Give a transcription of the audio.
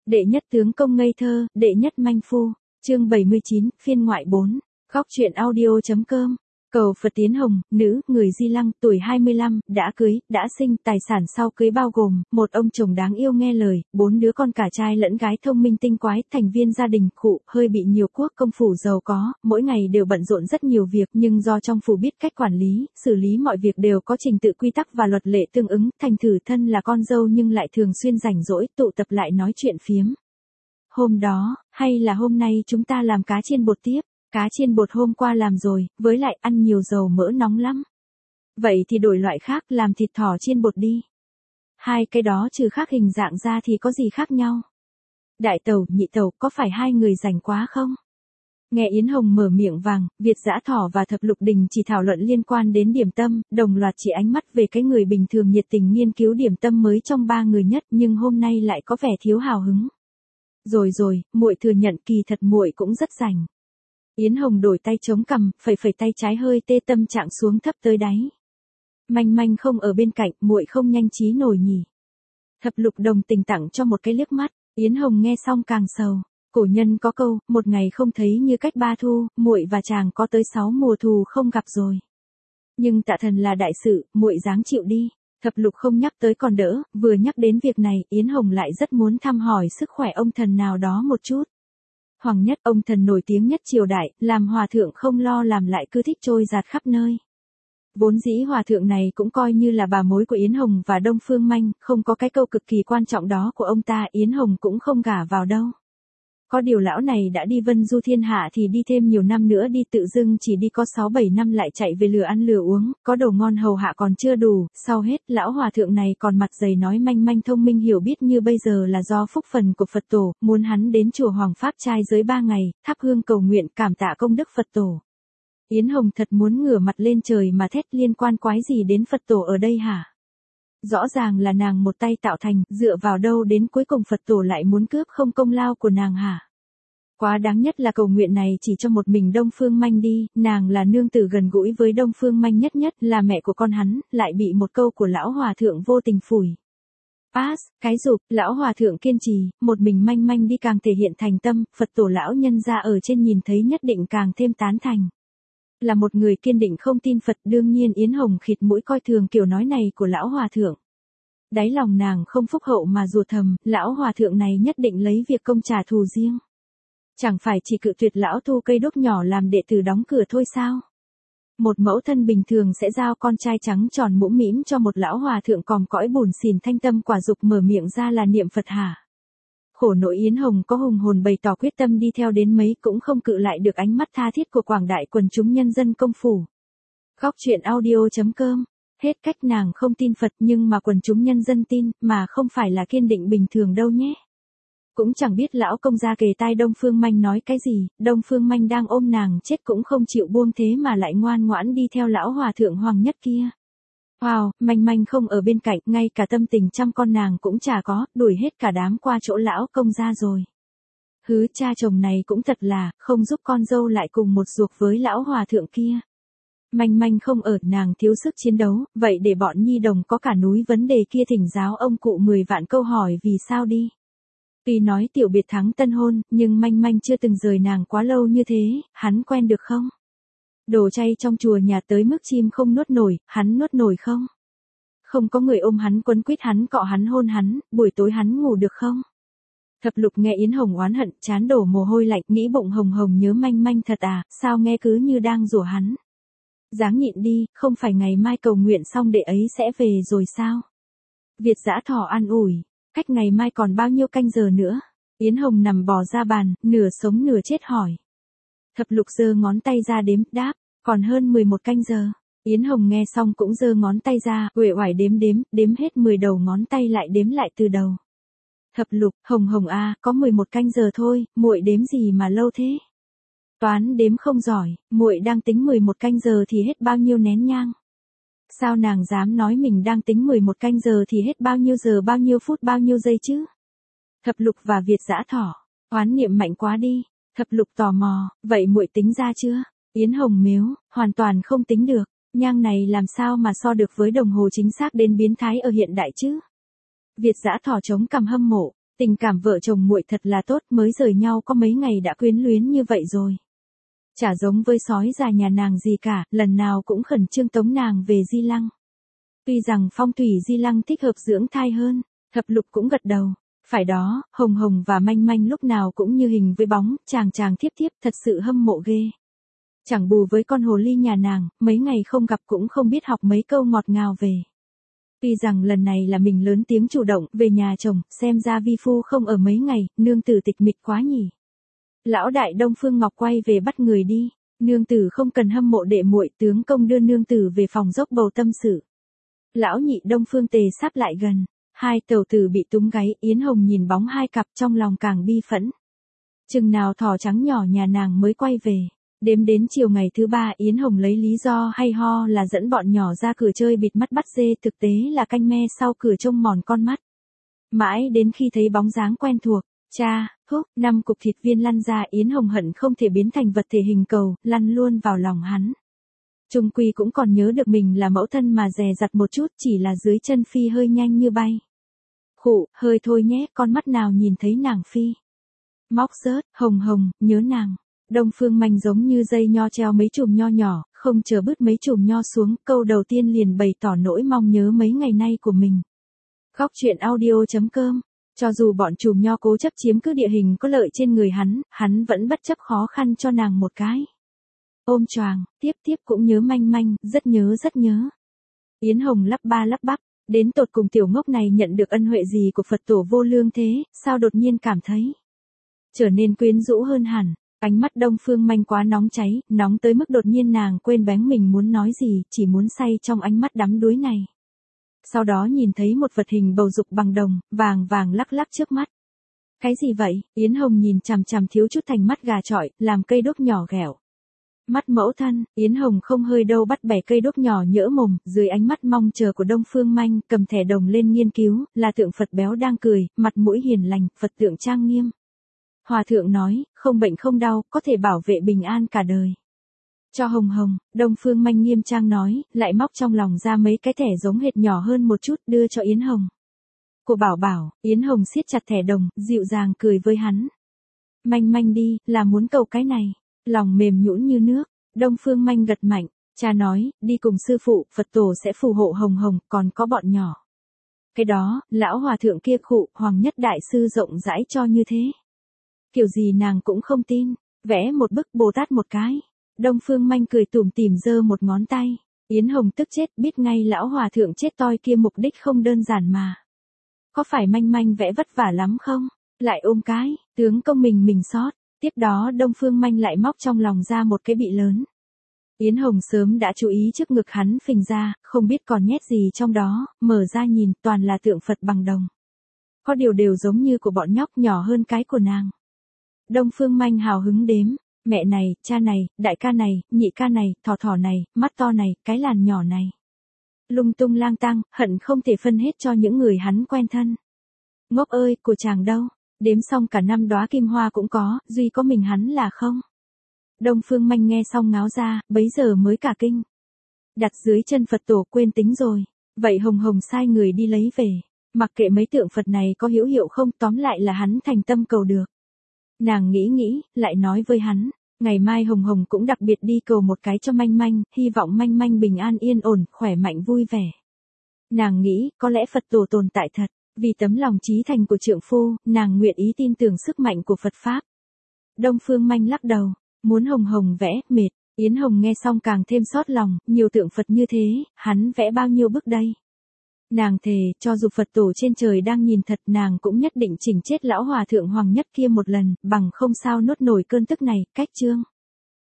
Đệ nhất tướng công ngây thơ, đệ nhất manh phu. Chương 79, phiên ngoại 4. Góc truyện audio.com. Cầu Phật Tiến Hồng, nữ, người Di Lăng, tuổi 25, đã cưới, đã sinh, tài sản sau cưới bao gồm, một ông chồng đáng yêu nghe lời, 4 đứa con cả trai lẫn gái thông minh tinh quái, thành viên gia đình, khụ, hơi bị nhiều quốc công phủ giàu có, mỗi ngày đều bận rộn rất nhiều việc nhưng do trong phủ biết cách quản lý, xử lý mọi việc đều có trình tự quy tắc và luật lệ tương ứng, thành thử thân là con dâu nhưng lại thường xuyên rảnh rỗi, tụ tập lại nói chuyện phiếm. Hôm đó, hay là hôm nay chúng ta làm cá chiên bột tiếp. Cá chiên bột hôm qua làm rồi, với lại ăn nhiều dầu mỡ nóng lắm. Vậy thì đổi loại khác, làm thịt thỏ chiên bột đi. Hai cái đó trừ khác hình dạng ra thì có gì khác nhau? Đại tẩu, nhị tẩu, có phải hai người rảnh quá không? Nghe Yến Hồng mở miệng vàng, Việt Dã Thỏ và Thập Lục Đình chỉ thảo luận liên quan đến điểm tâm, đồng loạt chỉ ánh mắt về cái người bình thường nhiệt tình nghiên cứu điểm tâm mới trong ba người nhất nhưng hôm nay lại có vẻ thiếu hào hứng. Rồi, muội thừa nhận kỳ thật muội cũng rất rảnh. Yến Hồng đổi tay chống cằm, phẩy tay trái hơi tê tâm trạng xuống thấp tới đáy. Manh manh không ở bên cạnh, muội không nhanh trí nổi nhỉ. Thập Lục Đồng tình tặng cho một cái liếc mắt, Yến Hồng nghe xong càng sầu. Cổ nhân có câu, một ngày không thấy như cách ba thu, muội và chàng có tới 6 mùa thù không gặp rồi. Nhưng tạ thần là đại sự, muội dáng chịu đi. Thập Lục không nhắc tới còn đỡ, vừa nhắc đến việc này, Yến Hồng lại rất muốn thăm hỏi sức khỏe ông thần nào đó một chút. Hoàng Nhất, ông thần nổi tiếng nhất triều đại, làm hòa thượng không lo làm lại cứ thích trôi giạt khắp nơi. Vốn dĩ hòa thượng này cũng coi như là bà mối của Yến Hồng và Đông Phương Manh, không có cái câu cực kỳ quan trọng đó của ông ta, Yến Hồng cũng không gả vào đâu. Có điều lão này đã đi vân du thiên hạ thì đi thêm nhiều năm nữa đi, tự dưng chỉ đi có 6-7 năm lại chạy về lừa ăn lừa uống, có đồ ngon hầu hạ còn chưa đủ, sau hết lão hòa thượng này còn mặt dày nói manh manh thông minh hiểu biết như bây giờ là do phúc phần của Phật tổ, muốn hắn đến chùa Hoàng Pháp trai giới 3 ngày, thắp hương cầu nguyện cảm tạ công đức Phật tổ. Yến Hồng thật muốn ngửa mặt lên trời mà thét, liên quan quái gì đến Phật tổ ở đây hả? Rõ ràng là nàng một tay tạo thành, dựa vào đâu đến cuối cùng Phật tổ lại muốn cướp không công lao của nàng hả? Quá đáng nhất là cầu nguyện này chỉ cho một mình Đông Phương Manh đi, nàng là nương tử gần gũi với Đông Phương Manh nhất là mẹ của con hắn, lại bị một câu của lão hòa thượng vô tình phủi. Pass, cái rụp, lão hòa thượng kiên trì, một mình manh manh đi càng thể hiện thành tâm, Phật tổ lão nhân ra ở trên nhìn thấy nhất định càng thêm tán thành. Là một người kiên định không tin Phật, đương nhiên Yến Hồng khịt mũi coi thường kiểu nói này của lão hòa thượng. Đáy lòng nàng không phúc hậu mà rủa thầm, lão hòa thượng này nhất định lấy việc công trả thù riêng. Chẳng phải chỉ cự tuyệt lão thu cây đúc nhỏ làm đệ tử đóng cửa thôi sao? Một mẫu thân bình thường sẽ giao con trai trắng tròn mũm mĩm cho một lão hòa thượng còm cõi bùn xỉn thanh tâm quả dục mở miệng ra là niệm Phật hả? Khổ nỗi Yến Hồng có hùng hồn bày tỏ quyết tâm đi theo đến mấy cũng không cự lại được ánh mắt tha thiết của quảng đại quần chúng nhân dân công phủ. Góc truyện audio.com. Hết cách nàng không tin Phật nhưng mà quần chúng nhân dân tin, mà không phải là kiên định bình thường đâu nhé. Cũng chẳng biết lão công gia kề tai Đông Phương Manh nói cái gì, Đông Phương Manh đang ôm nàng chết cũng không chịu buông thế mà lại ngoan ngoãn đi theo lão hòa thượng Hoàng Nhất kia. Wow, manh manh không ở bên cạnh, ngay cả tâm tình chăm con nàng cũng chả có, đuổi hết cả đám qua chỗ lão công gia rồi. Hứ, cha chồng này cũng thật là, không giúp con dâu lại cùng một ruột với lão hòa thượng kia. Manh manh không ở, nàng thiếu sức chiến đấu, vậy để bọn nhi đồng có cả núi vấn đề kia thỉnh giáo ông cụ 10 vạn câu hỏi vì sao đi. Tuy nói tiểu biệt thắng tân hôn, nhưng manh manh chưa từng rời nàng quá lâu như thế, hắn quen được không? Đồ chay trong chùa nhà tới mức chim không nuốt nổi, hắn nuốt nổi không? Không có người ôm hắn quấn quýt hắn cọ hắn hôn hắn, buổi tối hắn ngủ được không? Thập Lục nghe Yến Hồng oán hận, chán đổ mồ hôi lạnh, nghĩ bụng hồng hồng nhớ manh manh thật à, sao nghe cứ như đang rủa hắn. Dáng nhịn đi, không phải ngày mai cầu nguyện xong đệ ấy sẽ về rồi sao? Việt Dã Thỏ an ủi, cách ngày mai còn bao nhiêu canh giờ nữa? Yến Hồng nằm bò ra bàn, nửa sống nửa chết hỏi. Thập Lục giơ ngón tay ra đếm, đáp, còn hơn 11 canh giờ. Yến Hồng nghe xong cũng giơ ngón tay ra, uể oải đếm hết 10 đầu ngón tay lại đếm lại từ đầu. Thập Lục, Hồng Hồng à, có 11 canh giờ thôi, muội đếm gì mà lâu thế? Toán đếm không giỏi, muội đang tính 11 canh giờ thì hết bao nhiêu nén nhang? Sao nàng dám nói mình đang tính 11 canh giờ thì hết bao nhiêu giờ bao nhiêu phút bao nhiêu giây chứ? Thập Lục và Việt Dã Thỏ, oán niệm mạnh quá đi. Thập Lục tò mò, vậy muội tính ra chưa? Yến Hồng mếu, hoàn toàn không tính được, nhang này làm sao mà so được với đồng hồ chính xác đến biến thái ở hiện đại chứ? Việt Dã Thỏ chống cằm hâm mộ, Tình cảm vợ chồng muội thật là tốt, mới rời nhau có mấy ngày đã quyến luyến như vậy rồi. Chả giống với sói già nhà nàng gì cả, lần nào cũng khẩn trương tống nàng về Di Lăng. Tuy rằng phong thủy Di Lăng thích hợp dưỡng thai hơn, Thập Lục cũng gật đầu. Phải đó, Hồng Hồng và Manh Manh lúc nào cũng như hình với bóng, chàng chàng thiếp thiếp thật sự hâm mộ ghê. Chẳng bù với con hồ ly nhà nàng, mấy ngày không gặp cũng không biết học mấy câu ngọt ngào về. Tuy rằng lần này là mình lớn tiếng chủ động về nhà chồng, xem ra vi phu không ở mấy ngày, nương tử tịch mịch quá nhỉ. Lão đại Đông Phương Ngọc quay về bắt người đi, nương tử không cần hâm mộ đệ muội, tướng công đưa nương tử về phòng dốc bầu tâm sự. Lão nhị Đông Phương Tề sắp lại gần, hai tẩu tử bị túm gáy, Yến Hồng nhìn bóng hai cặp trong lòng càng bi phẫn. Chừng nào thỏ trắng nhỏ nhà nàng mới quay về. Đếm đến chiều ngày thứ ba, Yến Hồng lấy lý do hay ho là dẫn bọn nhỏ ra cửa chơi bịt mắt bắt dê, thực tế là canh me sau cửa trông mòn con mắt. Mãi đến khi thấy bóng dáng quen thuộc, cha, húc, 5 cục thịt viên lăn ra, Yến Hồng hận không thể biến thành vật thể hình cầu, lăn luôn vào lòng hắn. Trung quy cũng còn nhớ được mình là mẫu thân mà dè dặt một chút, chỉ là dưới chân phi hơi nhanh như bay. Khụ, hơi thôi nhé, con mắt nào nhìn thấy nàng phi. Móc rớt, Hồng Hồng, nhớ nàng. Đông Phương Manh giống như dây nho treo mấy chùm nho nhỏ, không chờ bứt mấy chùm nho xuống, câu đầu tiên liền bày tỏ nỗi mong nhớ mấy ngày nay của mình. Góc truyện audio.com. Cho dù bọn chùm nho cố chấp chiếm cứ địa hình có lợi trên người hắn vẫn bất chấp khó khăn cho nàng một cái. Ôm choàng, tiếp cũng nhớ Manh Manh, rất nhớ. Yến Hồng lắp ba lắp bắp, đến tột cùng tiểu ngốc này nhận được ân huệ gì của Phật tổ vô lương thế, sao đột nhiên cảm thấy trở nên quyến rũ hơn hẳn. Ánh mắt Đông Phương Manh quá nóng cháy, nóng tới mức đột nhiên nàng quên bén mình muốn nói gì, chỉ muốn say trong ánh mắt đắm đuối này. Sau đó nhìn thấy một vật hình bầu dục bằng đồng, vàng lắc lắc trước mắt. Cái gì vậy? Yến Hồng nhìn chằm chằm thiếu chút thành mắt gà chọi, làm cây đốt nhỏ ghẹo. Mắt mẫu thân, Yến Hồng không hơi đâu bắt bẻ cây đốt nhỏ nhỡ mồm, dưới ánh mắt mong chờ của Đông Phương Manh, cầm thẻ đồng lên nghiên cứu, là tượng Phật béo đang cười, mặt mũi hiền lành, Phật tượng trang nghiêm. Hòa thượng nói, không bệnh không đau, có thể bảo vệ bình an cả đời. Cho Hồng Hồng, Đông Phương Manh nghiêm trang nói, lại móc trong lòng ra mấy cái thẻ giống hệt nhỏ hơn một chút đưa cho Yến Hồng. Cô bảo, Yến Hồng siết chặt thẻ đồng, dịu dàng cười với hắn. Manh Manh đi, là muốn cầu cái này. Lòng mềm nhũn như nước, Đông Phương Manh gật mạnh, cha nói, đi cùng sư phụ, Phật tổ sẽ phù hộ Hồng Hồng, còn có bọn nhỏ. Cái đó, lão hòa thượng kia khụ, Hoàng Nhất Đại Sư rộng rãi cho như thế. Kiểu gì nàng cũng không tin, vẽ một bức Bồ Tát một cái. Đông Phương Manh cười tủm tỉm giơ một ngón tay, Yến Hồng tức chết, biết ngay lão hòa thượng chết toi kia mục đích không đơn giản mà. Có phải Manh Manh vẽ vất vả lắm không? Lại ôm cái, tướng công mình sót. Tiếp đó Đông Phương Manh lại móc trong lòng ra một cái bị lớn. Yến Hồng sớm đã chú ý trước ngực hắn phình ra, không biết còn nhét gì trong đó, mở ra nhìn, toàn là tượng Phật bằng đồng. Có điều đều giống như của bọn nhóc, nhỏ hơn cái của nàng. Đông Phương Manh hào hứng đếm, mẹ này, cha này, đại ca này, nhị ca này, thỏ này, mắt to này, cái làn nhỏ này. Lung tung lang tăng, hận không thể phân hết cho những người hắn quen thân. Ngốc ơi, của chàng đâu? Đếm xong cả 5 đóa kim hoa cũng có, duy có mình hắn là không. Đông Phương Manh nghe xong ngáo ra, bấy giờ mới cả kinh. Đặt dưới chân Phật tổ quên tính rồi. Vậy Hồng Hồng sai người đi lấy về. Mặc kệ mấy tượng Phật này có hữu hiệu không, tóm lại là hắn thành tâm cầu được. Nàng nghĩ, lại nói với hắn. Ngày mai Hồng Hồng cũng đặc biệt đi cầu một cái cho Manh Manh, hy vọng Manh Manh bình an yên ổn, khỏe mạnh vui vẻ. Nàng nghĩ, có lẽ Phật tổ tồn tại thật. Vì tấm lòng chí thành của trượng phu, nàng nguyện ý tin tưởng sức mạnh của Phật Pháp. Đông Phương Manh lắc đầu, muốn Hồng Hồng vẽ, mệt. Yến Hồng nghe xong càng thêm xót lòng, nhiều tượng Phật như thế, hắn vẽ bao nhiêu bức đây. Nàng thề, cho dù Phật tổ trên trời đang nhìn thật, nàng cũng nhất định chỉnh chết lão hòa thượng Hoàng Nhất kia một lần, bằng không sao nuốt nổi cơn tức này. Cách chương